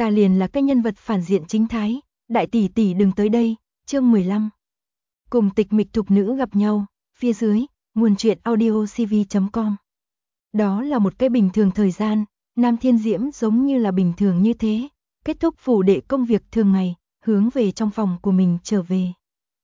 ta liền là cái nhân vật phản diện chính thái, đại tỷ tỷ đừng tới đây. Chương 15. Cùng tịch mịch thục nữ gặp nhau, phía dưới, nguồn truyện audiocv.com. Đó là một cái bình thường thời gian, Nam Thiên Diễm giống như là bình thường như thế, kết thúc phủ đệ công việc thường ngày, hướng về trong phòng của mình trở về.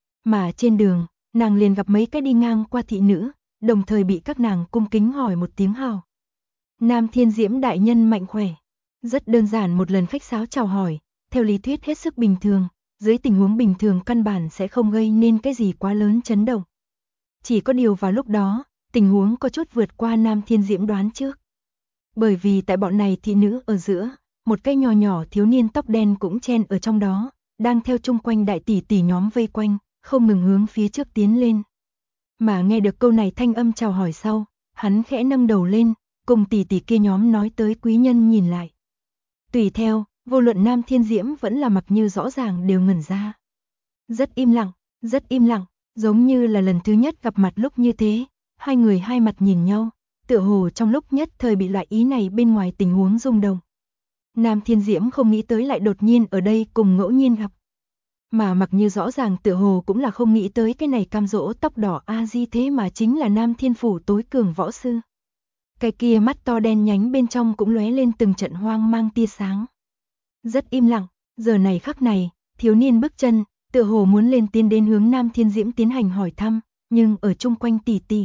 Mà trên đường, nàng liền gặp mấy cái đi ngang qua thị nữ, đồng thời bị các nàng cung kính hỏi một tiếng hào. Nam Thiên Diễm đại nhân mạnh khỏe. Rất đơn giản một lần khách sáo chào hỏi, theo lý thuyết hết sức bình thường, dưới tình huống bình thường căn bản sẽ không gây nên cái gì quá lớn chấn động. Chỉ có điều vào lúc đó, tình huống có chút vượt qua Nam Thiên Diễm đoán trước. Bởi vì tại bọn này thị nữ ở giữa, một cái nhỏ nhỏ thiếu niên tóc đen cũng chen ở trong đó, đang theo chung quanh đại tỷ tỷ nhóm vây quanh, không ngừng hướng phía trước tiến lên. Mà nghe được câu này thanh âm chào hỏi sau, hắn khẽ nâng đầu lên, cùng tỷ tỷ kia nhóm nói tới quý nhân nhìn lại. Tùy theo, vô luận Nam Thiên Diễm vẫn là Mặc Như rõ ràng đều ngẩn ra. Rất im lặng, giống như là lần thứ nhất gặp mặt lúc như thế, hai người hai mặt nhìn nhau, tựa hồ trong lúc nhất thời bị loại ý này bên ngoài tình huống rung động. Nam Thiên Diễm không nghĩ tới lại đột nhiên ở đây cùng ngẫu nhiên gặp. Mà Mặc Như rõ ràng tựa hồ cũng là không nghĩ tới cái này cam dỗ tóc đỏ a di thế mà chính là Nam Thiên phủ tối cường võ sư. Cái kia mắt to đen nhánh bên trong cũng lóe lên từng trận hoang mang tia sáng. Rất im lặng, giờ này khắc này, thiếu niên bước chân, tựa hồ muốn lên tiến đến hướng Nam Thiên Diễm tiến hành hỏi thăm, nhưng ở chung quanh tỷ tỷ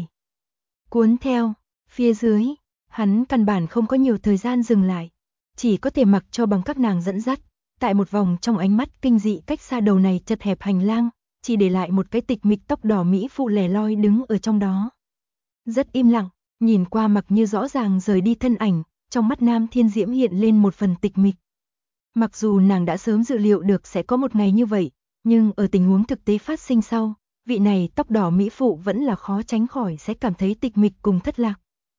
cuốn theo, phía dưới, hắn căn bản không có nhiều thời gian dừng lại, chỉ có thể mặc cho bằng các nàng dẫn dắt, tại một vòng trong ánh mắt kinh dị cách xa đầu này chật hẹp hành lang, chỉ để lại một cái tịch mịch tóc đỏ mỹ phụ lẻ loi đứng ở trong đó. Rất im lặng, nhìn qua Mặc Như rõ ràng rời đi thân ảnh, trong mắt Nam Thiên Diễm hiện lên một phần tịch mịch. Mặc dù nàng đã sớm dự liệu được sẽ có một ngày như vậy, nhưng ở tình huống thực tế phát sinh sau, vị này tóc đỏ mỹ phụ vẫn là khó tránh khỏi sẽ cảm thấy tịch mịch cùng thất lạc.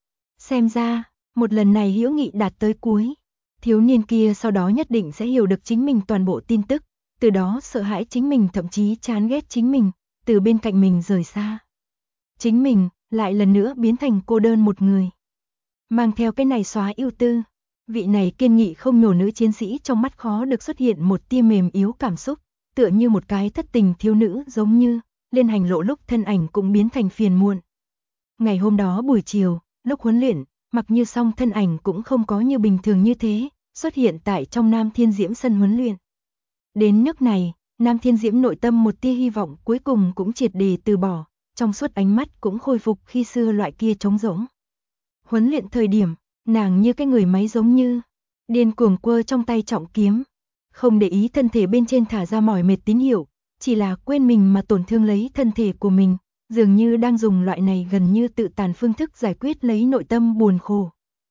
Xem ra, một lần này hữu nghị đạt tới cuối, thiếu niên kia sau đó nhất định sẽ hiểu được chính mình toàn bộ tin tức, từ đó sợ hãi chính mình thậm chí chán ghét chính mình, từ bên cạnh mình rời xa. Chính mình lại lần nữa biến thành cô đơn một người. Mang theo cái này xóa ưu tư, vị này kiên nghị không nhổ nữ chiến sĩ trong mắt khó được xuất hiện một tia mềm yếu cảm xúc, tựa như một cái thất tình thiếu nữ giống như, liên hành lộ lúc thân ảnh cũng biến thành phiền muộn. Ngày hôm đó buổi chiều, lúc huấn luyện, Mặc Như song thân ảnh cũng không có như bình thường như thế, xuất hiện tại trong Nam Thiên Diễm sân huấn luyện. Đến nước này, Nam Thiên Diễm nội tâm một tia hy vọng cuối cùng cũng triệt để từ bỏ, trong suốt ánh mắt cũng khôi phục khi xưa loại kia trống rỗng. Huấn luyện thời điểm, nàng như cái người máy giống như, điên cuồng quơ trong tay trọng kiếm, không để ý thân thể bên trên thả ra mỏi mệt tín hiệu, chỉ là quên mình mà tổn thương lấy thân thể của mình, dường như đang dùng loại này gần như tự tàn phương thức giải quyết lấy nội tâm buồn khổ.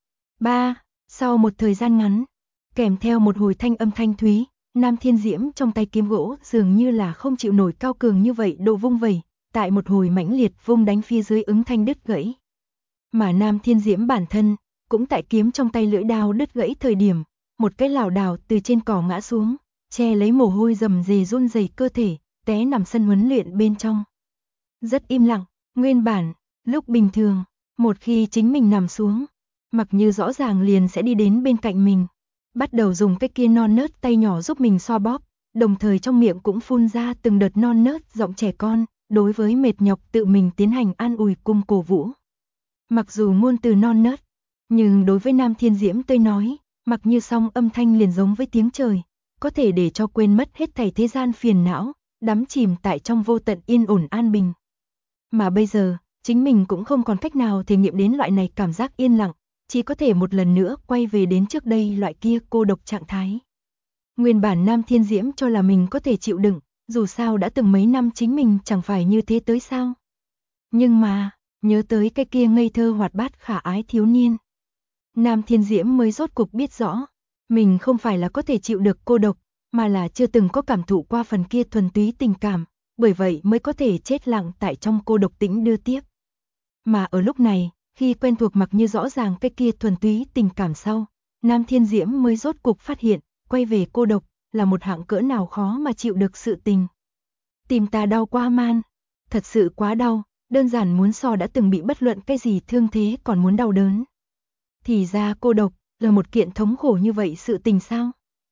Sau một thời gian ngắn, kèm theo một hồi thanh âm thanh thúy, Nam Thiên Diễm trong tay kiếm gỗ dường như là không chịu nổi cao cường như vậy độ vung vẩy, tại một hồi mãnh liệt vung đánh phía dưới ứng thanh đứt gãy. Mà Nam Thiên Diễm bản thân, cũng tại kiếm trong tay lưỡi đao đứt gãy thời điểm, một cái lảo đảo từ trên cỏ ngã xuống, che lấy mồ hôi rầm rề run rẩy cơ thể, té nằm sân huấn luyện bên trong. Rất im lặng, nguyên bản, lúc bình thường, một khi chính mình nằm xuống, Mặc Như rõ ràng liền sẽ đi đến bên cạnh mình, bắt đầu dùng cái kia non nớt tay nhỏ giúp mình xoa bóp, đồng thời trong miệng cũng phun ra từng đợt non nớt giọng trẻ con, đối với mệt nhọc tự mình tiến hành an ủi cùng cổ vũ. Mặc dù ngôn từ non nớt, nhưng đối với Nam Thiên Diễm tôi nói, Mặc Như song âm thanh liền giống với tiếng trời, có thể để cho quên mất hết thảy thế gian phiền não, đắm chìm tại trong vô tận yên ổn an bình. Mà bây giờ, chính mình cũng không còn cách nào thể nghiệm đến loại này cảm giác yên lặng, chỉ có thể một lần nữa quay về đến trước đây loại kia cô độc trạng thái. Nguyên bản Nam Thiên Diễm cho là mình có thể chịu đựng, dù sao đã từng mấy năm chính mình chẳng phải như thế tới sao. Nhưng mà, nhớ tới cái kia ngây thơ hoạt bát khả ái thiếu niên, Nam Thiên Diễm mới rốt cục biết rõ, mình không phải là có thể chịu được cô độc, mà là chưa từng có cảm thụ qua phần kia thuần túy tình cảm, bởi vậy mới có thể chết lặng tại trong cô độc tĩnh đưa tiếp. Mà ở lúc này, khi quen thuộc Mặc Như rõ ràng cái kia thuần túy tình cảm sau, Nam Thiên Diễm mới rốt cục phát hiện, quay về cô độc, là một hạng cỡ nào khó mà chịu được sự tình. Tìm ta đau quá man, thật sự quá đau, đơn giản muốn so đã từng bị bất luận cái gì thương thế còn muốn đau đớn. Thì ra cô độc, là một kiện thống khổ như vậy sự tình sao?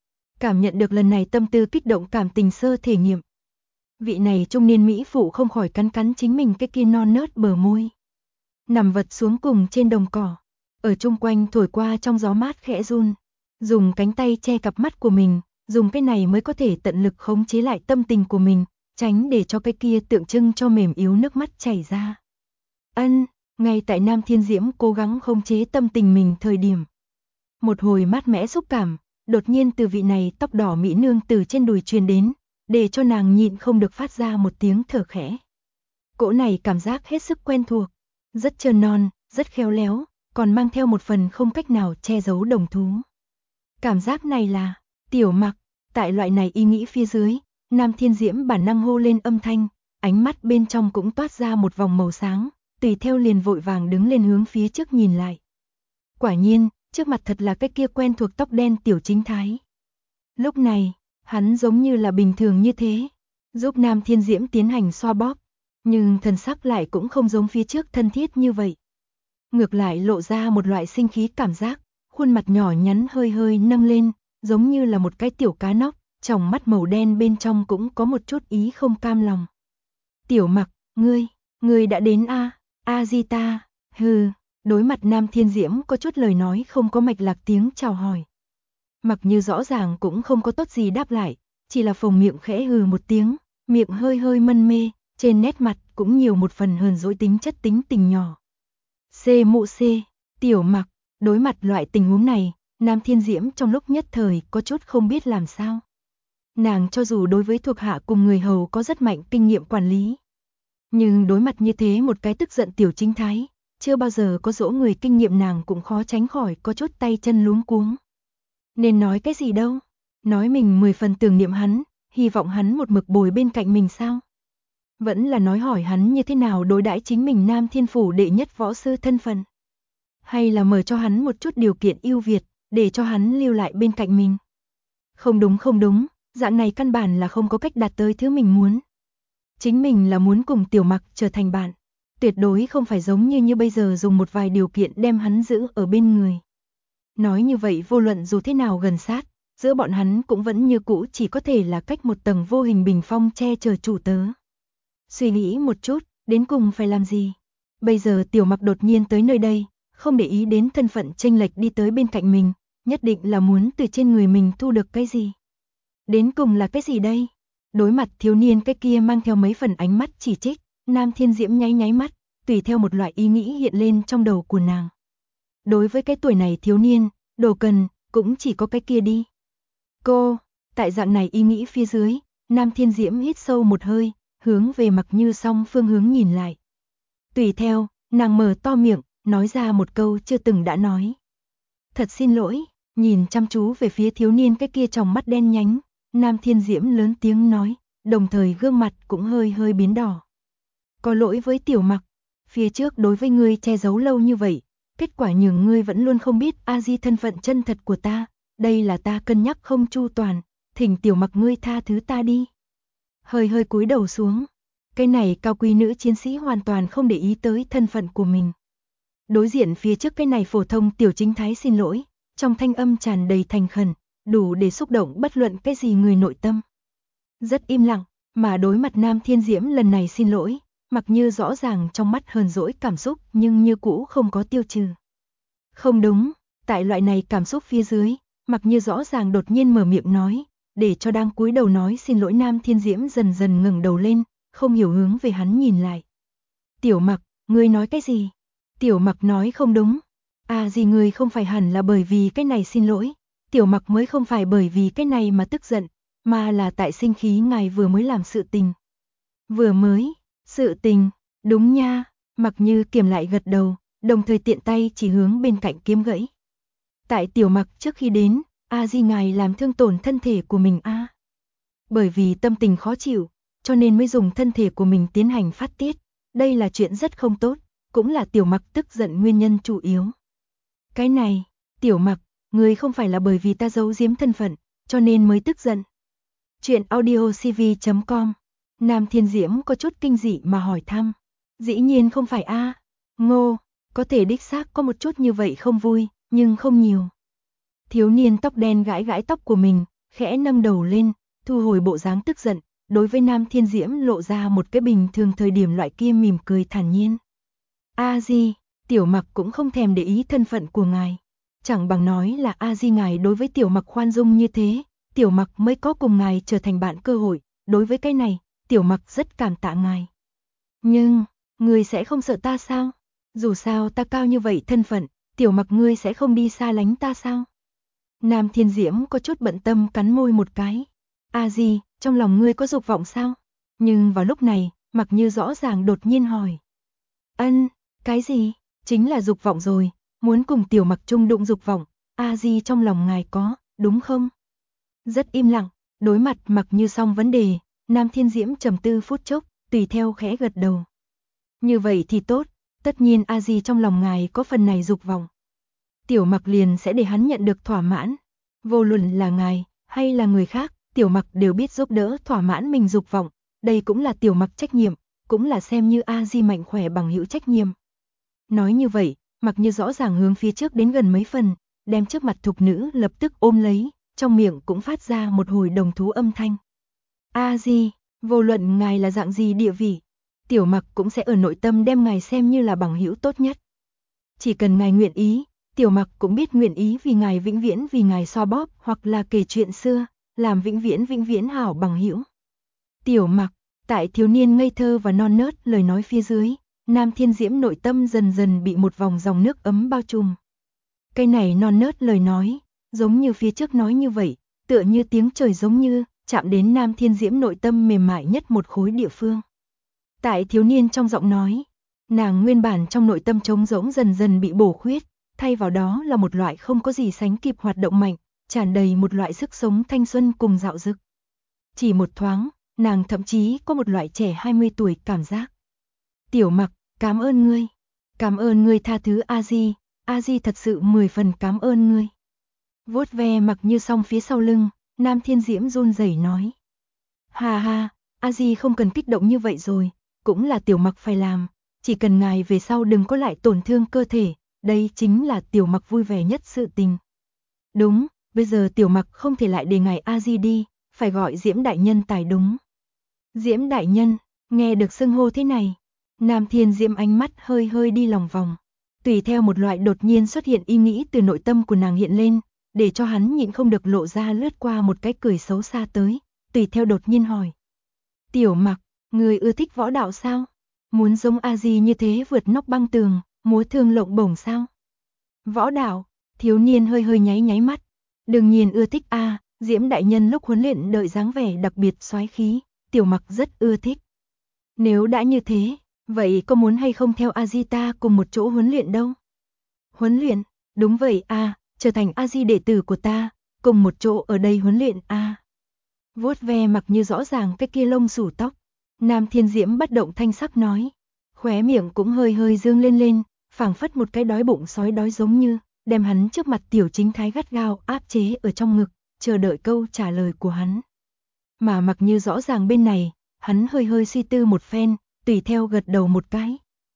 Cảm nhận được lần này tâm tư kích động cảm tình sơ thể nghiệm. Vị này trung niên mỹ phụ không khỏi cắn cắn chính mình cái kia non nớt bờ môi. Nằm vật xuống cùng trên đồng cỏ, ở chung quanh thổi qua trong gió mát khẽ run, dùng cánh tay che cặp mắt của mình, dùng cái này mới có thể tận lực khống chế lại tâm tình của mình, tránh để cho cái kia tượng trưng cho mềm yếu nước mắt chảy ra. Ngay tại Nam Thiên Diễm cố gắng khống chế tâm tình mình thời điểm. Một hồi mát mẻ xúc cảm, đột nhiên từ vị này tóc đỏ mỹ nương từ trên đùi truyền đến, để cho nàng nhịn không được phát ra một tiếng thở khẽ. Cỗ này cảm giác hết sức quen thuộc, rất trơn non, rất khéo léo, còn mang theo một phần không cách nào che giấu đồng thú. Cảm giác này là Tiểu Mặc. Tại loại này ý nghĩ phía dưới, Nam Thiên Diễm bản năng hô lên âm thanh, ánh mắt bên trong cũng toát ra một vòng màu sáng, tùy theo liền vội vàng đứng lên hướng phía trước nhìn lại. Quả nhiên, trước mặt thật là cái kia quen thuộc tóc đen Tiểu Chính Thái. Lúc này, hắn giống như là bình thường như thế, giúp Nam Thiên Diễm tiến hành xoa bóp, nhưng thần sắc lại cũng không giống phía trước thân thiết như vậy. Ngược lại lộ ra một loại sinh khí cảm giác, khuôn mặt nhỏ nhắn hơi hơi nâng lên, giống như là một cái tiểu cá nóc, tròng mắt màu đen bên trong cũng có một chút ý không cam lòng. Tiểu Mặc, ngươi đã đến a? Di ta, hừ, đối mặt Nam Thiên Diễm có chút lời nói không có mạch lạc tiếng chào hỏi. Mặc Như rõ ràng cũng không có tốt gì đáp lại, chỉ là phồng miệng khẽ hừ một tiếng, miệng hơi hơi mân mê, trên nét mặt cũng nhiều một phần hờn dỗi tính chất tính tình nhỏ. Tiểu Mặc, đối mặt loại tình huống này, Nam Thiên Diễm trong lúc nhất thời có chút không biết làm sao. Nàng cho dù đối với thuộc hạ cùng người hầu có rất mạnh kinh nghiệm quản lý, nhưng đối mặt như thế một cái tức giận Tiểu Chính Thái, chưa bao giờ có dỗ người kinh nghiệm nàng cũng khó tránh khỏi có chút tay chân luống cuống. Nên nói cái gì đâu, nói mình 10 phần tưởng niệm hắn, hy vọng hắn một mực bồi bên cạnh mình sao? Vẫn là nói hỏi hắn như thế nào đối đãi chính mình Nam Thiên Phủ đệ nhất võ sư thân phận? Hay là mở cho hắn một chút điều kiện ưu việt, để cho hắn lưu lại bên cạnh mình? Không đúng, dạng này căn bản là không có cách đạt tới thứ mình muốn. Chính mình là muốn cùng Tiểu Mặc trở thành bạn, tuyệt đối không phải giống như bây giờ dùng một vài điều kiện đem hắn giữ ở bên người. Nói như vậy vô luận dù thế nào gần sát, giữa bọn hắn cũng vẫn như cũ chỉ có thể là cách một tầng vô hình bình phong che chở chủ tớ. Suy nghĩ một chút, đến cùng phải làm gì? Bây giờ Tiểu Mặc đột nhiên tới nơi đây, không để ý đến thân phận chênh lệch đi tới bên cạnh mình, nhất định là muốn từ trên người mình thu được cái gì? Đến cùng là cái gì đây? Đối mặt thiếu niên cái kia mang theo mấy phần ánh mắt chỉ trích, Nam Thiên Diễm nháy mắt, tùy theo một loại ý nghĩ hiện lên trong đầu của nàng. Đối với cái tuổi này thiếu niên, đồ cần, cũng chỉ có cái kia đi. Tại dạng này ý nghĩ phía dưới, Nam Thiên Diễm hít sâu một hơi, hướng về Mặc Như song phương hướng nhìn lại. Tùy theo, nàng mở to miệng, nói ra một câu chưa từng đã nói. Thật xin lỗi, nhìn chăm chú về phía thiếu niên cái kia tròng mắt đen nhánh, Nam Thiên Diễm lớn tiếng nói, đồng thời gương mặt cũng hơi hơi biến đỏ. Có lỗi với Tiểu Mặc, phía trước đối với ngươi che giấu lâu như vậy, kết quả nhường ngươi vẫn luôn không biết Di thân phận chân thật của ta, đây là ta cân nhắc không chu toàn, thỉnh Tiểu Mặc ngươi tha thứ ta đi. Hơi hơi cúi đầu xuống, cái này cao quý nữ chiến sĩ hoàn toàn không để ý tới thân phận của mình. Đối diện phía trước cái này phổ thông Tiểu Chính Thái xin lỗi, trong thanh âm tràn đầy thành khẩn, đủ để xúc động bất luận cái gì người nội tâm. Rất im lặng, mà đối mặt Nam Thiên Diễm lần này xin lỗi, Mặc Như rõ ràng trong mắt hờn dỗi cảm xúc nhưng như cũ không có tiêu trừ. Không đúng, tại loại này cảm xúc phía dưới, Mặc Như rõ ràng đột nhiên mở miệng nói, để cho đang cúi đầu nói xin lỗi Nam Thiên Diễm dần dần ngẩng đầu lên, không hiểu hướng về hắn nhìn lại. Tiểu Mặc, ngươi nói cái gì? Tiểu Mặc nói không đúng. Gì ngươi không phải hẳn là bởi vì cái này xin lỗi, Tiểu Mặc mới không phải bởi vì cái này mà tức giận, mà là tại sinh khí ngài vừa mới làm sự tình. Vừa mới, sự tình, đúng nha, Mặc Như kiềm lại gật đầu, đồng thời tiện tay chỉ hướng bên cạnh kiếm gãy. Tại Tiểu Mặc trước khi đến, Di ngài làm thương tổn thân thể của mình Bởi vì tâm tình khó chịu, cho nên mới dùng thân thể của mình tiến hành phát tiết, đây là chuyện rất không tốt, cũng là Tiểu Mặc tức giận nguyên nhân chủ yếu. Cái này, Tiểu Mặc, ngươi không phải là bởi vì ta giấu giếm thân phận, cho nên mới tức giận. Chuyện audiocv.com. Nam Thiên Diễm có chút kinh dị mà hỏi thăm. Dĩ nhiên không phải Ngô, có thể đích xác có một chút như vậy không vui, nhưng không nhiều. Thiếu niên tóc đen gãi gãi tóc của mình, khẽ nâng đầu lên, thu hồi bộ dáng tức giận, đối với Nam Thiên Diễm lộ ra một cái bình thường thời điểm loại kia mỉm cười thản nhiên. A Di, Tiểu Mặc cũng không thèm để ý thân phận của ngài. Chẳng bằng nói là A Di ngài đối với Tiểu Mặc khoan dung như thế, Tiểu Mặc mới có cùng ngài trở thành bạn cơ hội, đối với cái này, Tiểu Mặc rất cảm tạ ngài. Nhưng, ngươi sẽ không sợ ta sao? Dù sao ta cao như vậy thân phận, Tiểu Mặc ngươi sẽ không đi xa lánh ta sao? Nam Thiên Diễm có chút bận tâm cắn môi một cái. A Di, trong lòng ngươi có dục vọng sao? Nhưng vào lúc này, Mặc Như rõ ràng đột nhiên hỏi. Ân, cái gì? Chính là dục vọng rồi, muốn cùng Tiểu Mặc chung đụng dục vọng, A Di trong lòng ngài có, đúng không? Rất im lặng, đối mặt Mặc Như xong vấn đề, Nam Thiên Diễm trầm tư phút chốc, tùy theo khẽ gật đầu. Như vậy thì tốt, tất nhiên A Di trong lòng ngài có phần này dục vọng. Tiểu Mặc liền sẽ để hắn nhận được thỏa mãn. Vô luận là ngài, hay là người khác, Tiểu Mặc đều biết giúp đỡ thỏa mãn mình dục vọng. Đây cũng là Tiểu Mặc trách nhiệm, cũng là xem như A Di mạnh khỏe bằng hữu trách nhiệm. Nói như vậy, Mặc Như rõ ràng hướng phía trước đến gần mấy phần, đem trước mặt thục nữ lập tức ôm lấy, trong miệng cũng phát ra một hồi đồng thú âm thanh. A Di, vô luận ngài là dạng gì địa vị, Tiểu Mặc cũng sẽ ở nội tâm đem ngài xem như là bằng hữu tốt nhất. Chỉ cần ngài nguyện ý, Tiểu Mặc cũng biết nguyện ý vì ngài vĩnh viễn vì ngài xoa bóp hoặc là kể chuyện xưa, làm vĩnh viễn hảo bằng hữu. Tiểu Mặc, tại thiếu niên ngây thơ và non nớt lời nói phía dưới, Nam Thiên Diễm nội tâm dần dần bị một vòng dòng nước ấm bao trùm. Cái này non nớt lời nói, giống như phía trước nói như vậy, tựa như tiếng trời giống như, chạm đến Nam Thiên Diễm nội tâm mềm mại nhất một khối địa phương. Tại thiếu niên trong giọng nói, nàng nguyên bản trong nội tâm trống rỗng dần dần bị bổ khuyết, thay vào đó là một loại không có gì sánh kịp hoạt động mạnh, tràn đầy một loại sức sống thanh xuân cùng dạo dực. Chỉ một thoáng, nàng thậm chí có một loại trẻ 20 tuổi cảm giác. Tiểu Mặc, cảm ơn ngươi tha thứ A Di thật sự 10 phần cảm ơn ngươi. Vuốt ve Mặc Như xong phía sau lưng, Nam Thiên Diễm run rẩy nói. Ha ha, A Di không cần kích động như vậy rồi, cũng là Tiểu Mặc phải làm, chỉ cần ngài về sau đừng có lại tổn thương cơ thể, đây chính là Tiểu Mặc vui vẻ nhất sự tình. Đúng, bây giờ Tiểu Mặc không thể lại để ngài A Di đi, phải gọi Diễm đại nhân tài đúng. Diễm đại nhân, nghe được xưng hô thế này, Nam Thiên Diễm ánh mắt hơi hơi đi lòng vòng, tùy theo một loại đột nhiên xuất hiện ý nghĩ từ nội tâm của nàng hiện lên, để cho hắn nhịn không được lộ ra lướt qua một cái cười xấu xa tới, tùy theo đột nhiên hỏi. Tiểu Mặc, người ưa thích võ đạo sao? Muốn giống A Di như thế vượt nóc băng tường, múa thương lộng bổng sao? Võ đạo, thiếu niên hơi hơi nháy mắt. Đương nhiên ưa thích a, Diễm đại nhân lúc huấn luyện đợi dáng vẻ đặc biệt soái khí, Tiểu Mặc rất ưa thích. Nếu đã như thế, vậy có muốn hay không theo A Di ta cùng một chỗ huấn luyện đâu? Huấn luyện, đúng vậy a, trở thành A Di đệ tử của ta, cùng một chỗ ở đây huấn luyện a. Vuốt ve Mặc Như rõ ràng cái kia lông xù tóc, Nam Thiên Diễm bất động thanh sắc nói, khóe miệng cũng hơi hơi dương lên, phảng phất một cái đói bụng sói đói giống như, đem hắn trước mặt Tiểu Chính Thái gắt gao áp chế ở trong ngực, chờ đợi câu trả lời của hắn. Mà Mặc Như rõ ràng bên này, hắn hơi hơi suy tư một phen, tùy theo gật đầu một cái.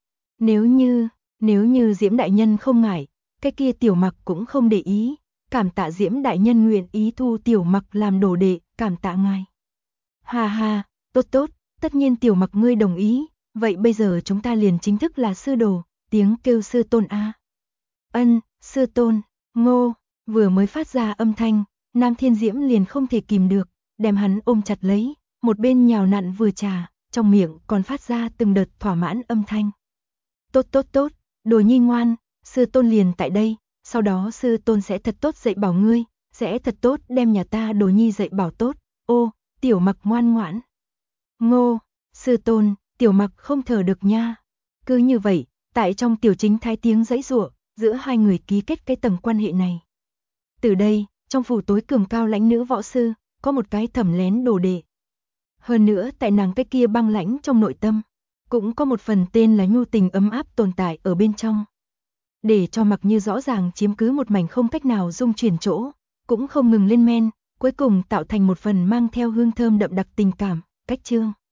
Nếu như Diễm đại nhân không ngại, cái kia Tiểu Mặc cũng không để ý, cảm tạ Diễm đại nhân nguyện ý thu Tiểu Mặc làm đồ đệ, cảm tạ ngài. Ha ha, tốt, tất nhiên Tiểu Mặc ngươi đồng ý, vậy bây giờ chúng ta liền chính thức là sư đồ, tiếng kêu sư tôn a. Ân, sư tôn, Ngô, vừa mới phát ra âm thanh, Nam Thiên Diễm liền không thể kìm được, đem hắn ôm chặt lấy, một bên nhào nặn vừa trà, trong miệng còn phát ra từng đợt thỏa mãn âm thanh. Tốt, đồ nhi ngoan, sư tôn liền tại đây, sau đó sư tôn sẽ thật tốt dạy bảo ngươi, sẽ thật tốt đem nhà ta đồ nhi dạy bảo tốt, ô, Tiểu Mặc ngoan ngoãn. Ngô, sư tôn, Tiểu Mặc không thở được nha. Cứ như vậy, tại trong Tiểu Chính Thái tiếng giãy giụa, giữa hai người ký kết cái tầng quan hệ này. Từ đây, trong phủ tối cường cao lãnh nữ võ sư, có một cái thẩm lén đồ đệ. Hơn nữa tại nàng cái kia băng lãnh trong nội tâm, cũng có một phần tên là nhu tình ấm áp tồn tại ở bên trong. Để cho Mặc Như rõ ràng chiếm cứ một mảnh không cách nào dung chuyển chỗ, cũng không ngừng lên men, cuối cùng tạo thành một phần mang theo hương thơm đậm đặc tình cảm, cách chương.